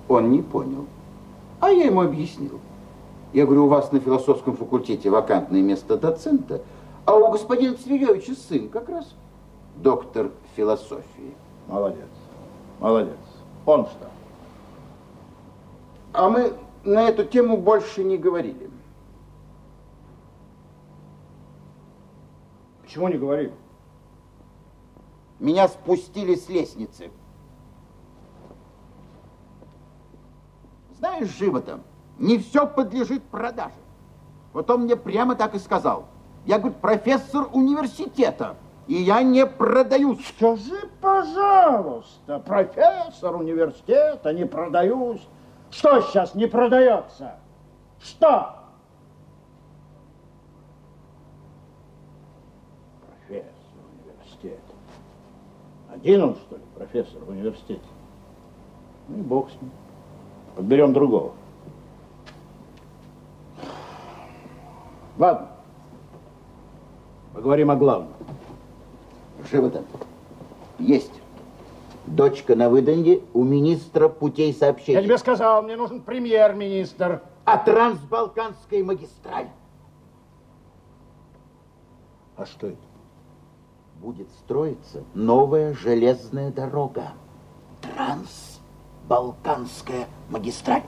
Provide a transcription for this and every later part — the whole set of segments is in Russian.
Он не понял. А я ему объяснил. Я говорю, у вас на философском факультете вакантное место доцента, а у господина Цвиревича сын как раз доктор философии. Молодец, молодец. Он что? А мы на эту тему больше не говорили. Почему не говорили? Меня спустили с лестницы. Знаешь, живо-то, не все подлежит продаже. Вот он мне прямо так и сказал. Я, говорю, профессор университета, и я не продаюсь. Скажи, пожалуйста, профессор университета, не продаюсь. Что сейчас не продается? Что? Профессор университета. Один он, что ли, профессор в университете? Ну и бог с ним. Подберем другого. Ладно. Поговорим о главном. Живо-то. Есть. Дочка на выданье у министра путей сообщения. Я тебе сказал, мне нужен премьер-министр. А трансбалканская магистраль? А что это? Будет строиться новая железная дорога. Трансбалканская магистраль.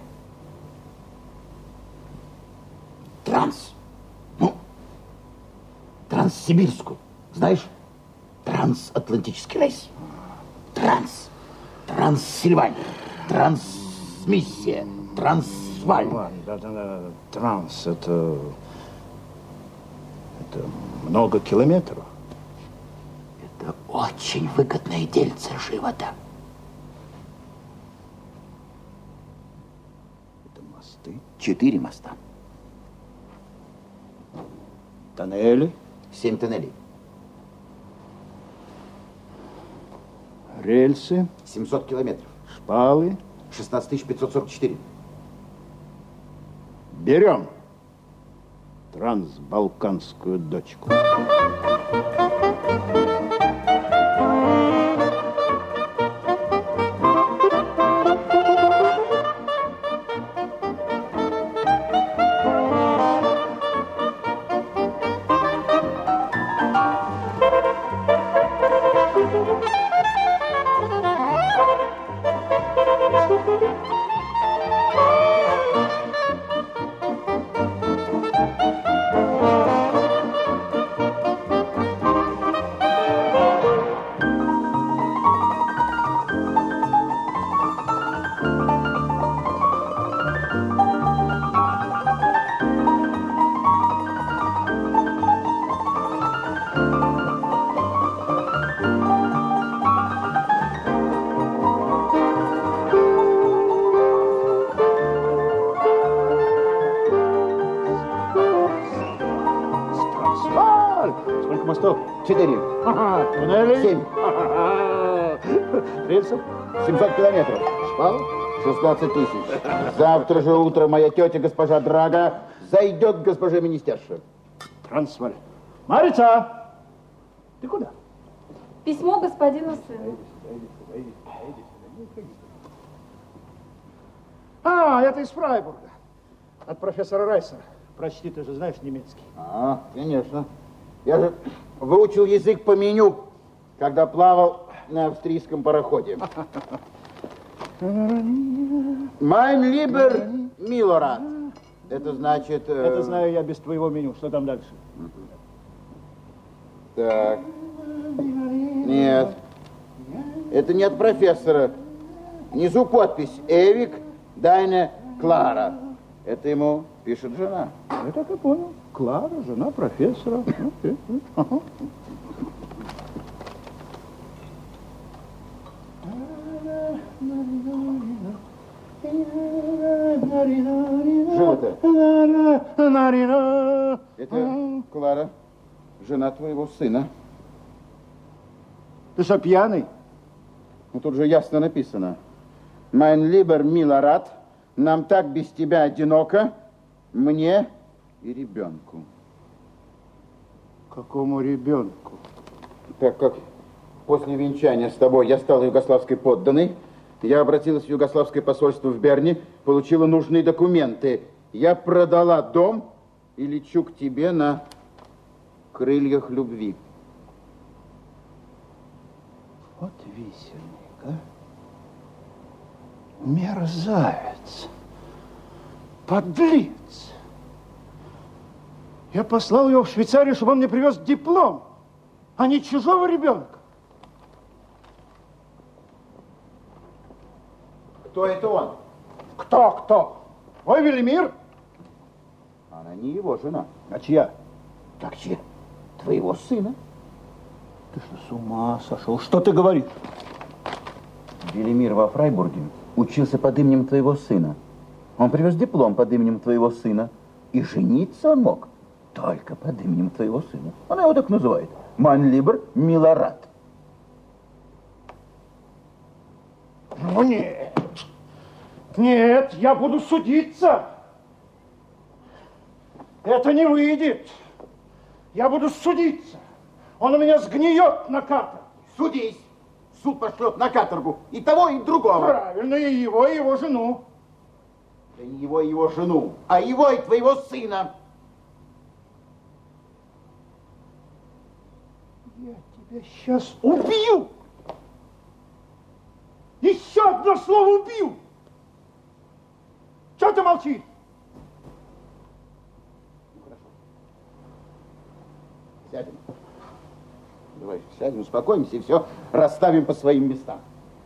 Транссибирскую. Знаешь? Трансатлантический рейс. Транссильвания. Трансмиссия. Трансваль. Да. Транс, это много километров. Это очень выгодное дельце, живо-то. Это мосты? 4 моста. Тоннели? 7 тоннелей. Рельсы? 700 километров. Шпалы? 16 544. Берем трансбалканскую дочку. Сколько мостов? 4. Туннелей? 7. Рельсов? 700 километров. Шпал? 16 тысяч. Завтра же утром моя тетя, госпожа Драга, зайдет к госпоже министерше. Трансваль. Марица! Ты куда? Письмо господину сыну. А, это из Фрайбурга. От профессора Райсера. Прочти, ты же знаешь немецкий. А, конечно. Я же выучил язык по меню, когда плавал на австрийском пароходе. Mein lieber Milorad. Это значит... Это знаю я без твоего меню. Что там дальше? Так. Нет. Это не от профессора. Внизу подпись. Эвик Дайне Клара. Это ему пишет жена. Я так и понял. Клара, жена профессора. Ага. Живо-то. Это Клара, жена твоего сына. Ты что, пьяный? Ну, тут же ясно написано. Mein lieber Milorad, нам так без тебя одиноко, мне и ребенку. Какому ребенку? Так как после венчания с тобой я стал югославской подданной, Я обратилась в югославское посольство в Берне, получила нужные документы. Я продала дом и лечу к тебе на крыльях любви. Вот висельник, а? Мерзавец. Подлец. Я послал его в Швейцарию, чтобы он мне привез диплом, а не чужого ребенка. Кто это он? Кто? Ой, Велимир? Она не его жена. А чья? Так чья? Твоего сына. Ты что, с ума сошел? Что ты говоришь? Велимир во Фрайбурге учился под именем твоего сына. Он привез диплом под именем твоего сына. И жениться он мог только под именем твоего сына. Она его так называет. Манлибер Милорад. Ну нет. Нет, я буду судиться. Это не выйдет. Я буду судиться. Он у меня сгниет на каторге. Судись. Суд пошлет на каторгу и того, и другого. Правильно, и его жену. Да не его и его жену, а его и твоего сына. Я тебя сейчас убью. Еще одно слово убью. Чего ты молчишь? Ну, хорошо. Сядем. Давай сядем, успокоимся и все расставим по своим местам.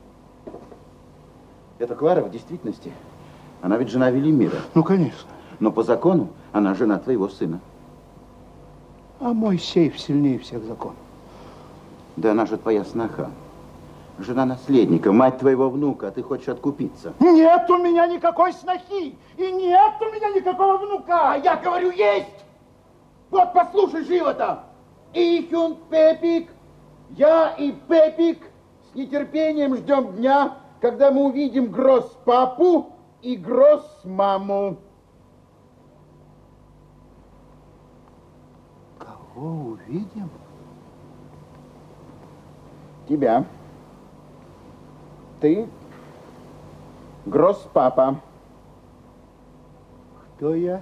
Это Клара в действительности, она ведь жена Велимира. Ну, конечно. Но по закону она жена твоего сына. А мой сейф сильнее всех законов. Да она же твоя сноха. Жена наследника, мать твоего внука, а ты хочешь откупиться. Нет у меня никакой снохи. И нет у меня никакого внука. А я говорю, есть! Вот послушай живо-то. Ich und Пепик, я и Пепик с нетерпением ждем дня, когда мы увидим Гросс-папу и Гросс-маму. Кого увидим? Тебя. Ты Гросс-папа. Кто я?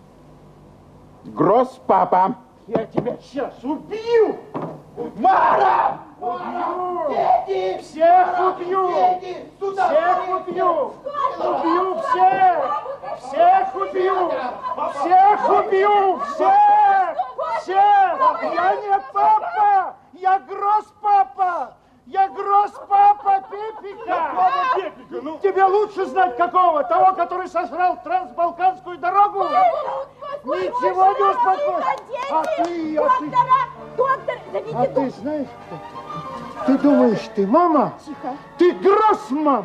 Гросс-папа. Я тебя сейчас убью! Мара! Убью! Дети! Всех Мара! убью! Дети! Сюда! Всех убью! Убью всех! Всех убью! Всех убью! Всех! Всех! Я не папа! Я Гросс-папа! Я Гросс-папа Пепика! Тебе лучше знать какого? Того, который сожрал трансбалканскую дорогу? Ничего не успокоишь! Доктор, зовите А ты знаешь кто? Ты думаешь, ты мама? Тихо. Ты Гросс-мама!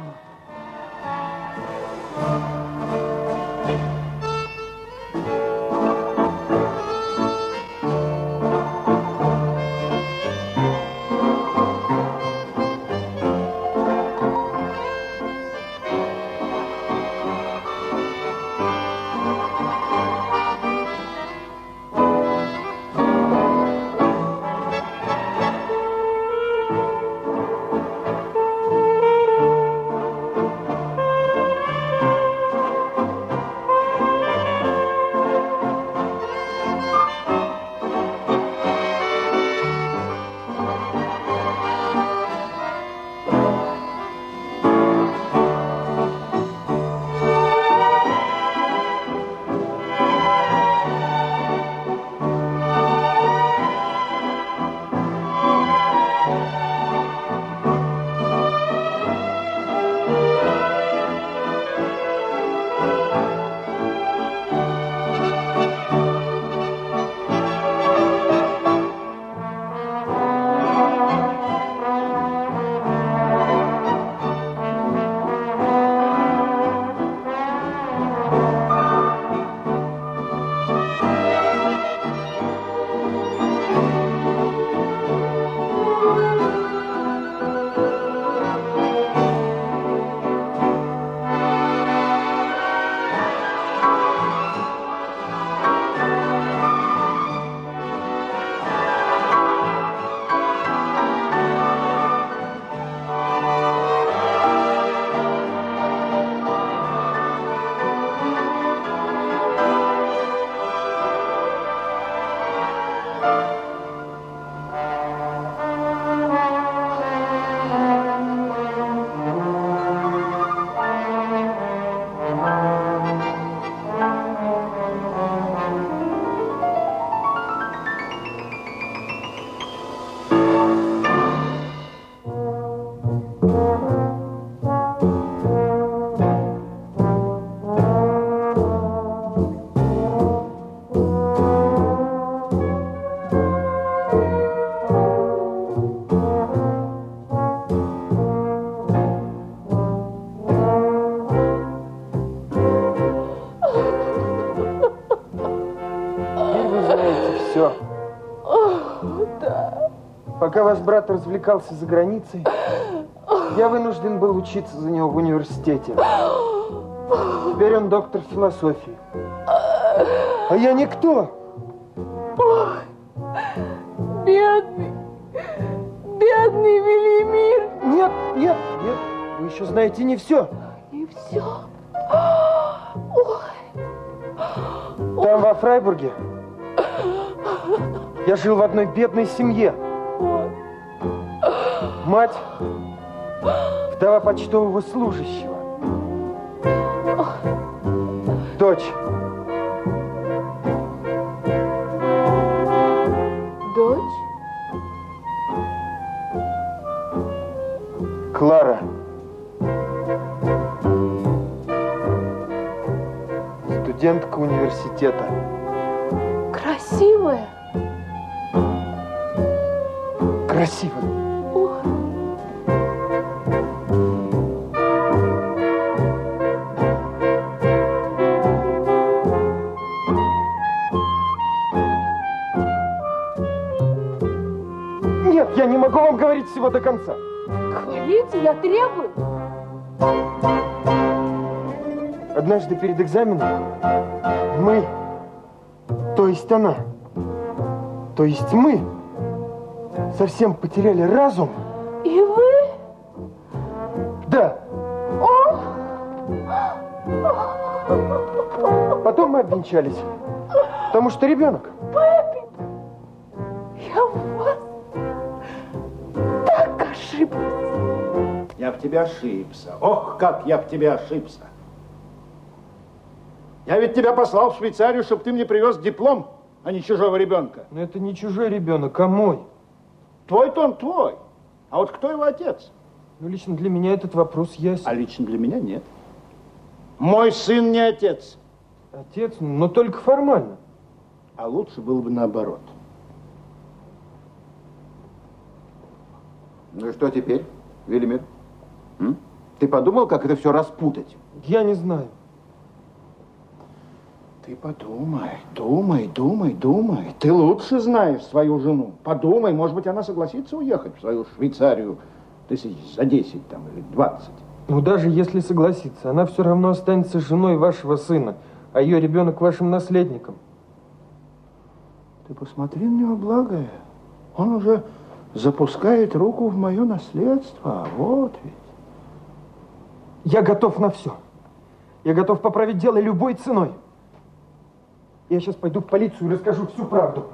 Пока ваш брат развлекался за границей, я вынужден был учиться за него в университете. Теперь он доктор философии. А я никто. Ой, бедный, бедный Велимир. Нет, нет, нет, вы еще знаете не все. Не все. Ой. Там, во Фрайбурге, я жил в одной бедной семье. Мать, вдова почтового служащего. Дочь. Дочь? Клара. Студентка университета. Красивая? Красивая. Ой. Нет, я не могу вам говорить всего до конца. Говорите, я требую. Однажды перед экзаменом мы, то есть она, то есть мы, совсем потеряли разум. И вы? Да. Потом мы обвенчались, потому что ребенок. Папик, я в вас так ошиблась. Я в тебя ошибся. Ох, как я в тебя ошибся. Я ведь тебя послал в Швейцарию, чтобы ты мне привез диплом, а не чужого ребенка. Но это не чужой ребенок, а мой. Твой-то он твой. А вот кто его отец? Ну, лично для меня этот вопрос ясен. А лично для меня нет. Мой сын не отец. Отец, но только формально. А лучше было бы наоборот. Ну и что теперь, Велимир? Ты подумал, как это все распутать? Я не знаю. Ты подумай, думай. Ты лучше знаешь свою жену. Подумай, может быть, она согласится уехать в свою Швейцарию тысяч за 10 там, или 20. Ну, даже если согласится, она все равно останется женой вашего сына, а ее ребенок вашим наследником. Ты посмотри на него, благое. Он уже запускает руку в мое наследство. Вот ведь. Я готов на все. Я готов поправить дело любой ценой. Я сейчас пойду в полицию и расскажу всю правду.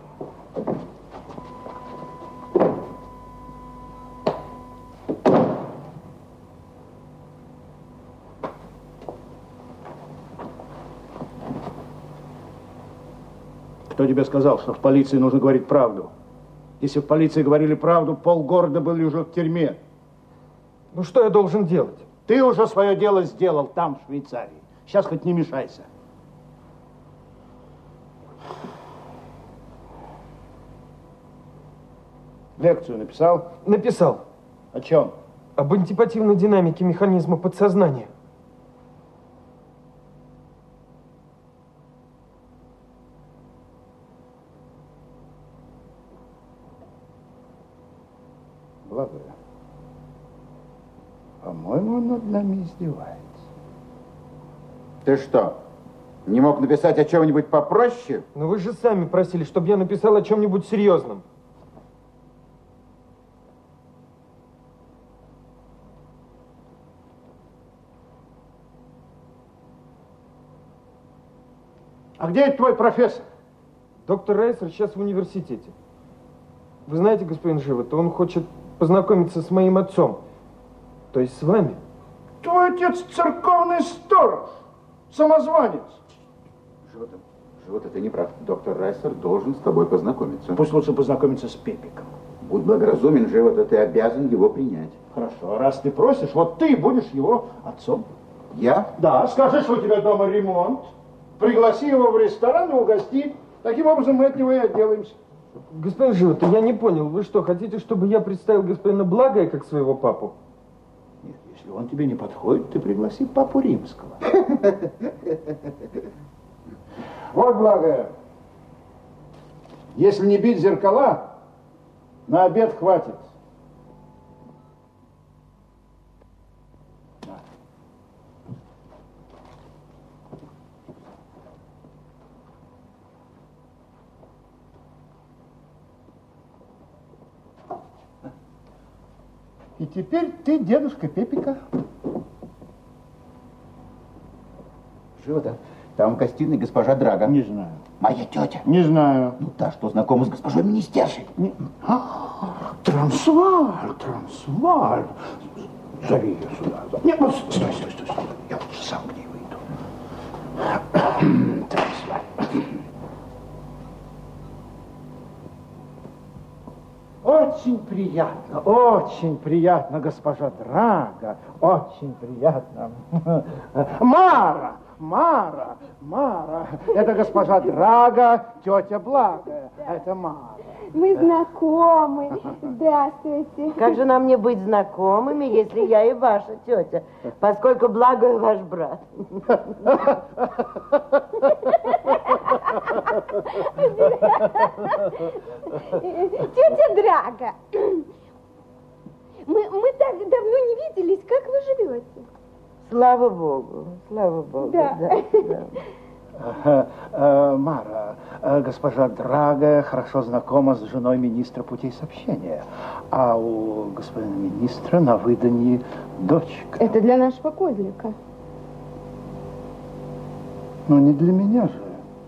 Кто тебе сказал, что в полиции нужно говорить правду? Если в полиции говорили правду, полгорода были уже в тюрьме. Ну, что я должен делать? Ты уже свое дело сделал там, в Швейцарии. Сейчас хоть не мешайся. Лекцию написал? Написал. О чем? Об антипативной динамике механизма подсознания. Благое. По-моему, он над нами издевается. Ты что, не мог написать о чем-нибудь попроще? Но вы же сами просили, чтобы я написал о чем-нибудь серьезном. А где это твой профессор? Доктор Райсер сейчас в университете. Вы знаете, господин Живот, он хочет познакомиться с моим отцом. То есть с вами. Твой отец церковный сторож, самозванец. Живот, это неправда. Доктор Райсер должен с тобой познакомиться. Пусть лучше познакомиться с Пепиком. Будь благоразумен, Живот, ты обязан его принять. Хорошо, раз ты просишь, вот ты будешь его отцом. Я? Да, скажи, что у тебя дома ремонт, пригласи его в ресторан и угости. Таким образом мы от него и отделаемся. Господин Живот, я не понял, вы что, хотите, чтобы я представил господина Благая как своего папу? Нет, если он тебе не подходит, ты пригласи папу Римского. Вот, Благое, если не бить зеркала, На обед хватит. И теперь ты дедушка Пепика. Живо-то. Там в гостиной госпожа Драга. Не знаю. Моя тетя. Не знаю. Ну, та, что знакома с госпожой министершей. Трансваль, Трансваль. Зови ее сюда. Нет, ну, стой. Я лучше сам к ней выйду. Трансваль. Очень приятно, госпожа Драга. Очень приятно. Мара. Это госпожа Драга, тетя Благая. Это Мара. Мы знакомы. Здравствуйте. Как же нам не быть знакомыми, если я и ваша тетя, поскольку Благой ваш брат? Тетя Драга, мы так давно не виделись. Как вы живете? Слава Богу. Да. Мара, госпожа Драга хорошо знакома с женой министра путей сообщения, а у господина министра на выданье дочка. Это для нашего козлика. Ну, не для меня же.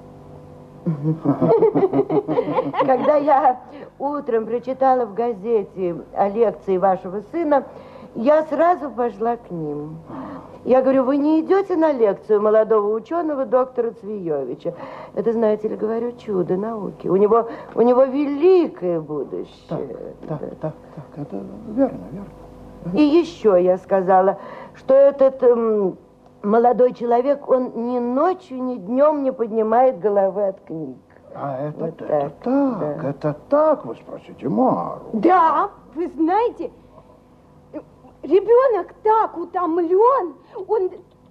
Когда я утром прочитала в газете о лекции вашего сына, я сразу пошла к ним. Я говорю, вы не идете на лекцию молодого ученого доктора Цвиевича? Это, знаете ли, говорю, чудо науки. У него великое будущее. Так, это верно. И еще я сказала, что этот молодой человек, он ни ночью, ни днем не поднимает головы от книг. А это Вот так, да. это так, вы спросите Мару. Да, вы знаете, ребенок так утомлен, он...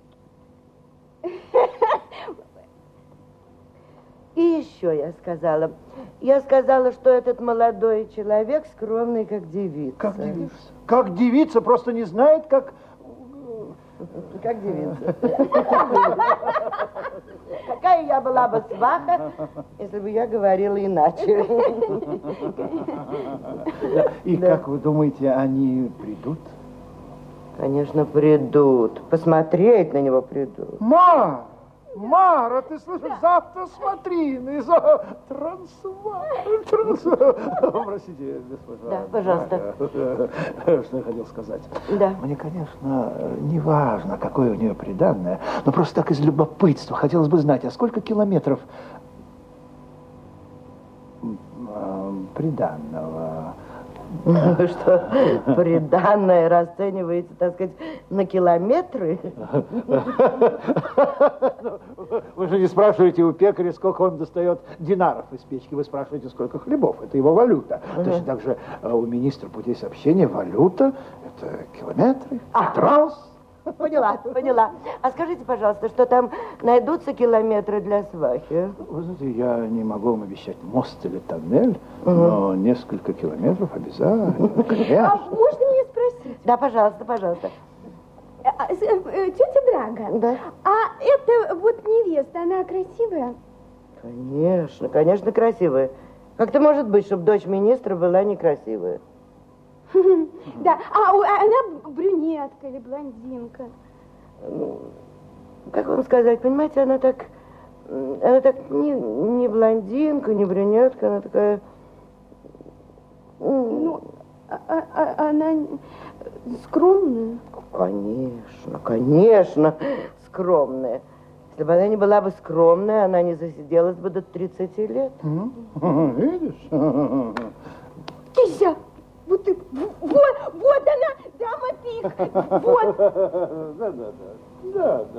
И еще я сказала, что этот молодой человек скромный, как девица. Как девица? Как девица, просто не знает, как... Как девица. Какая я была бы сваха, если бы я говорила иначе. И как вы думаете, они придут? Конечно, придут. Посмотреть на него придут. Мара, ты слышишь, завтра смотрины за Трансваль. Простите, госпожа. Да, пожалуйста. Что я хотел сказать? Да. Мне, конечно, не важно, какое у нее приданное, но просто так из любопытства хотелось бы знать, а сколько километров приданного? Что, приданное расцениваете, так сказать, на километры? Вы же не спрашиваете у пекаря, сколько он достает динаров из печки. Вы спрашиваете, сколько хлебов. Это его валюта. Точно так же у министра путей сообщения валюта – это километры, транс. Поняла. А скажите, пожалуйста, что там найдутся километры для свахи? Вы знаете, я не могу вам обещать мост или тоннель, но несколько километров обязательно. А можно мне спросить? Да, пожалуйста. Тетя Драга, Да? а эта вот невеста, она красивая? Конечно, красивая. Как-то может быть, чтобы дочь министра была некрасивая? Да, а она брюнетка или блондинка? Как вам сказать, понимаете, она так не блондинка, не брюнетка, она такая... Ну, она скромная? Конечно, скромная. Если бы она не была бы скромная, она не засиделась бы до 30 лет. Видишь? Кися! Вот она, дама пик, вот. Да.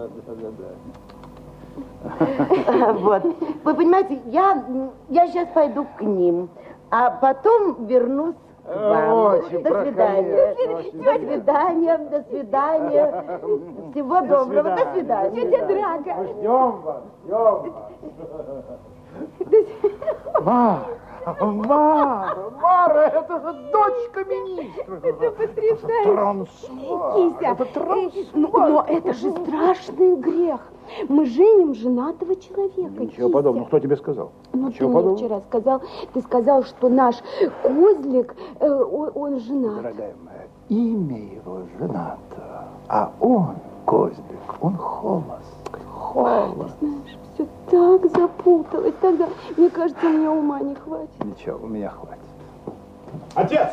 Вот. Вы понимаете, я сейчас пойду к ним, а потом вернусь к вам. Очень До свидания. До свидания. Всего доброго. До свидания. Тетя Драга. Ждем вас. Мара, это же дочка министра. Это потрясающе. Трансвал. Кися, Это трансвал. но это же страшный грех. Мы женим женатого человека. Ничего Кися. подобного. Кто тебе сказал? Ну, Ничего ты мне подобного. вчера сказал, ты сказал, что наш козлик, он женат. Дорогая моя, имя его женато, а он, козлик, он холост. Холост. Знаешь, все так запуталось, тогда, мне кажется, мне ума не хватит. Ничего, у меня хватит. Отец!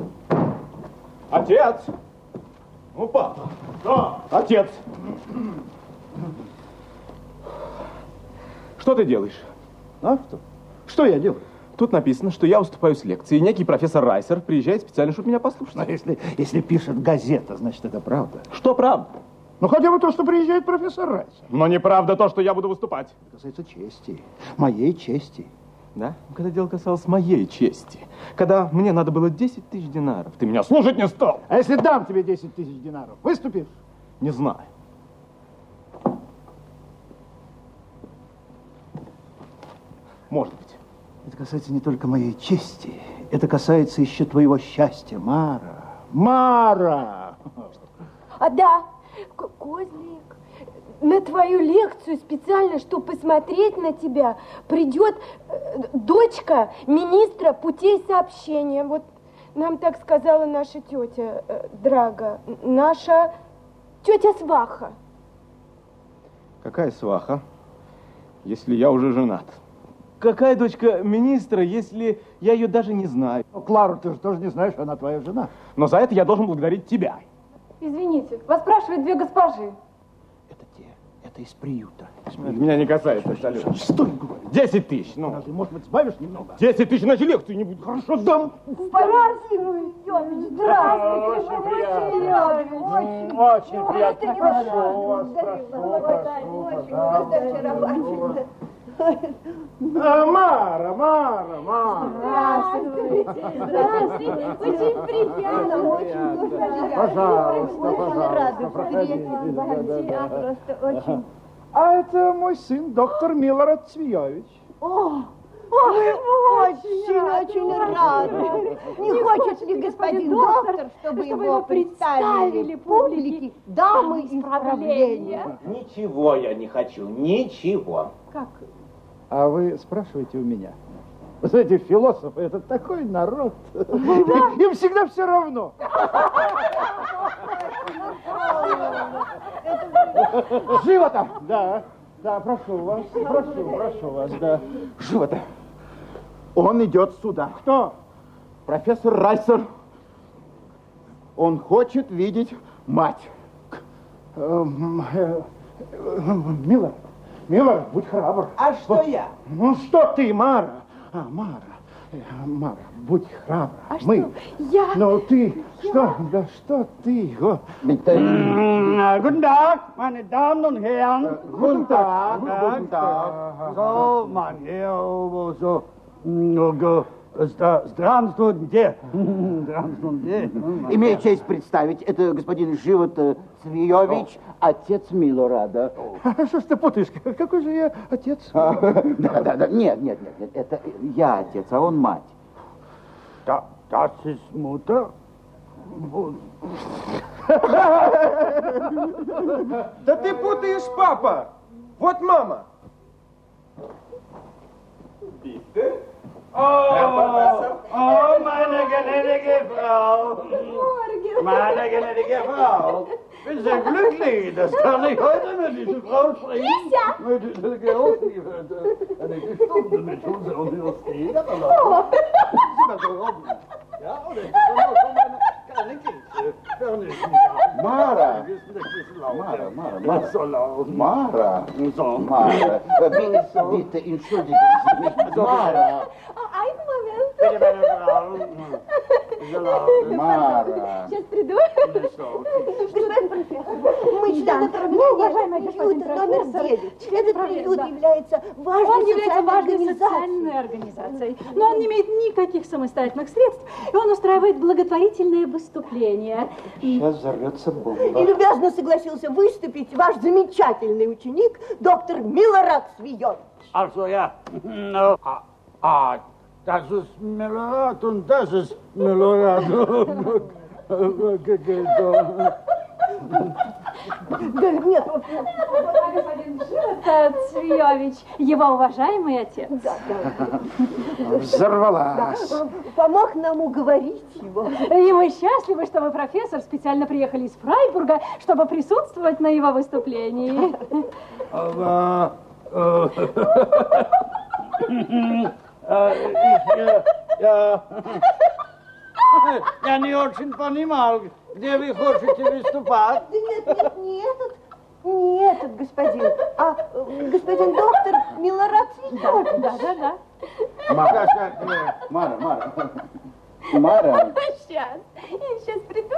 Отец! Ну, папа. Да. Отец! Что ты делаешь? А что? Что я делаю? Тут написано, что я выступаю с лекцией. Некий профессор Райсер приезжает специально, чтобы меня послушать. Но если пишет газета, значит, это правда. Что правда? Ну, хотя бы то, что приезжает профессор Райс. Но неправда то, что я буду выступать. Это касается чести, моей чести. Да? Когда дело касалось моей чести, когда мне надо было 10 тысяч динаров, ты меня слушать не стал. А если дам тебе 10 тысяч динаров, выступишь? Не знаю. Может быть. Это касается не только моей чести, это касается еще твоего счастья, Мара. Мара! А да, козлик, на твою лекцию специально, чтобы посмотреть на тебя, придет дочка министра путей сообщения. Вот нам так сказала наша тетя Драга, наша тетя Сваха. Какая сваха, если я уже женат? Какая дочка министра, если я ее даже не знаю? Ну, Клару ты же тоже не знаешь, она твоя жена. Но за это я должен благодарить тебя. Извините, вас спрашивают две госпожи. Это те, это из приюта. Это меня не касается, абсолютно. Стой, говорю. 10 тысяч, ну. Разве, может быть, сбавишь немного? 10 тысяч, иначе лекцию не будет. Хорошо, дам. Здравствуйте, здравствуйте. Очень приятно. Прошу вас, Мара. Здравствуйте, очень приятно, очень Пожалуйста, проходите. Да. А это мой сын, доктор Милорад Цвиевич. Очень рада. Не хочет ли господин доктор, чтобы его представили публике дамы исправления? Ничего я не хочу, ничего. Как? А вы спрашиваете у меня? Вы знаете, философы — это такой народ. Им всегда все равно. Живо там! Да, прошу вас, да. Живота. Он идет сюда. Кто? Профессор Райсер. Он хочет видеть мать. Милорад, будь храбр. А что я? Ну что ты, Мара? Мара, будь храбра. А Мы. что? Я? Ну ты, что? Да что ты? Guten Tag, meine Damen und Herren. Guten Tag. So, mein Herr, so. Здравствуйте. Имею честь представить, это господин Живот Цвиевич, отец Милорада. Что ж ты путаешь? Какой же я отец? Да. Нет, это я отец, а он мать. Das ist Mutter. Да ты путаешь, папа. Вот мама. Oh, meine gnädige Frau. Meine gnädige Frau. Bin sehr glücklich, das kann ich heute mit dieser Frau sprechen. Mit dieser eine Stunde mit unserer Universität. Ja, oder ich kann auch von meiner kleinen Kind. Мара. Bitte, entschuldigen Sie mich. Mara. Ein Moment. Bitte, meine Frau. Мара. Сейчас приду. Мы члены приюта номер 9. Члены приюта являются важной социальной организацией. Но он не имеет никаких самостоятельных средств, и он устраивает благотворительные выступления. Сейчас взорвется бомба. И любезно согласился выступить ваш замечательный ученик, доктор Милорад Цвиевич. Also, ja. das ist Milorad und das ist Milorad. Да нет, Господин Цвиевич, его уважаемый отец. Взорвалась. помог нам уговорить его. И мы счастливы, что вы, профессор, специально приехали из Фрайбурга, чтобы присутствовать на его выступлении. Я не очень понимал, где вы хотите выступать. Да нет, не этот господин, а господин доктор Милорад Цвиевич. Да. Мара. Сейчас приду.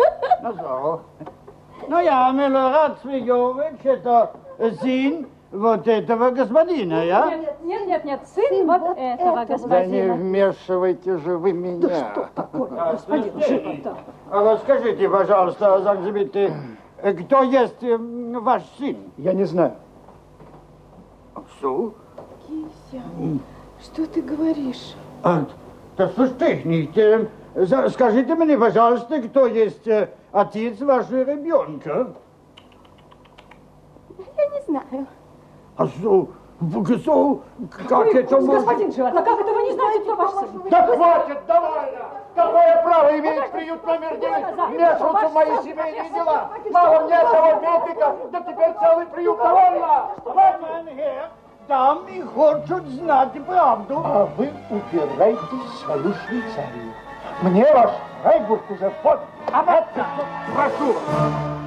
Ну, я Милорад Цвиевич, это сын вот этого господина, я? Нет, сын вот этого Да не господина. вмешивайте же вы меня. Да что такое, господин Живота? А вот скажите, пожалуйста, Закзибите, кто есть ваш сын? Я не знаю. Что? Кися, что ты говоришь? Да слушайте, скажите мне, пожалуйста, кто есть отец вашего ребенка? Я не знаю. А что? Как это может... Господин Живота, как это вы не знаете, кто ваш сын? Да хватит, довольно! Какое право имеет приют номер 9 вмешиваться в мои семейные дела? Мало мне этого медика, да теперь целый приют, довольно! Дамы хотят знать правду. А вы упираетесь в свою Швейцарию. Мне ваш Фрайбург уже поздно. Прошу вас.